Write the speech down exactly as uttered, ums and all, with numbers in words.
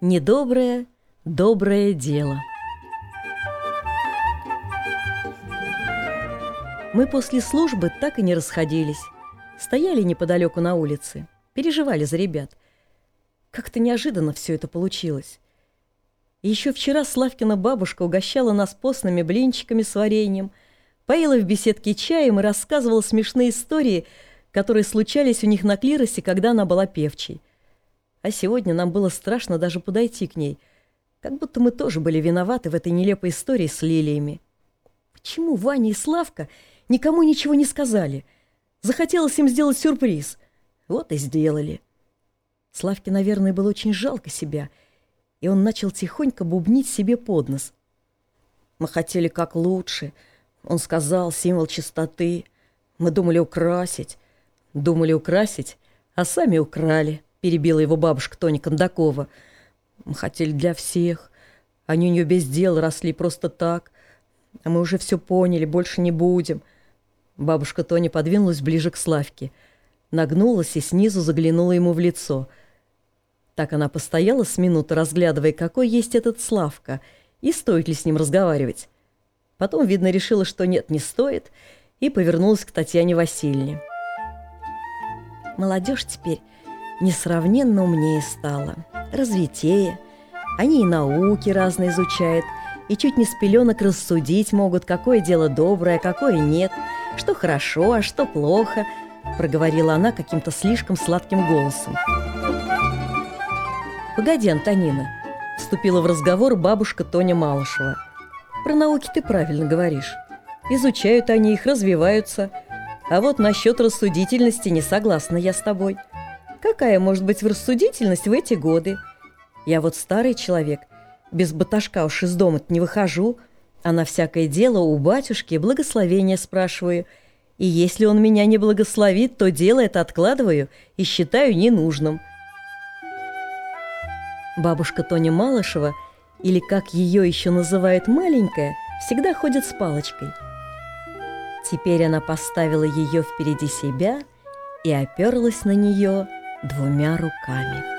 Недоброе, доброе дело. Мы после службы так и не расходились. Стояли неподалеку на улице, переживали за ребят. Как-то неожиданно все это получилось. И еще вчера Славкина бабушка угощала нас постными блинчиками с вареньем, поила в беседке чаем и рассказывала смешные истории, которые случались у них на клиросе, когда она была певчей. А сегодня нам было страшно даже подойти к ней, как будто мы тоже были виноваты в этой нелепой истории с лилиями. Почему Ваня и Славка никому ничего не сказали? Захотелось им сделать сюрприз. Вот и сделали. Славке, наверное, было очень жалко себя, и он начал тихонько бубнить себе под нос. Мы хотели как лучше. Он сказал, символ чистоты. Мы думали украсить. Думали украсить, а сами украли. Перебила его бабушка Тоня Кондакова. Мы хотели для всех. Они у нее без дела росли просто так. А мы уже все поняли, больше не будем. Бабушка Тоня подвинулась ближе к Славке, нагнулась и снизу заглянула ему в лицо. Так она постояла с минуты, разглядывая, какой есть этот Славка, и стоит ли с ним разговаривать. Потом, видно, решила, что нет, не стоит, и повернулась к Татьяне Васильевне. Молодежь теперь несравненно умнее стала, развитее. Они и науки разные изучают, и чуть не с пеленок рассудить могут, какое дело доброе, какое нет, что хорошо, а что плохо, проговорила она каким-то слишком сладким голосом. «Погоди, Антонина», — вступила в разговор бабушка Тоня Малышева. «Про науки ты правильно говоришь. Изучают они их, развиваются. А вот насчет рассудительности не согласна я с тобой. Какая может быть рассудительность в эти годы? Я вот старый человек, без баташка уж из дома-то не выхожу, а на всякое дело у батюшки благословения спрашиваю. И если он меня не благословит, то дело это откладываю и считаю ненужным». Бабушка Тоня Малышева, или как ее еще называют маленькая, всегда ходит с палочкой. Теперь она поставила ее впереди себя и оперлась на нее двумя руками.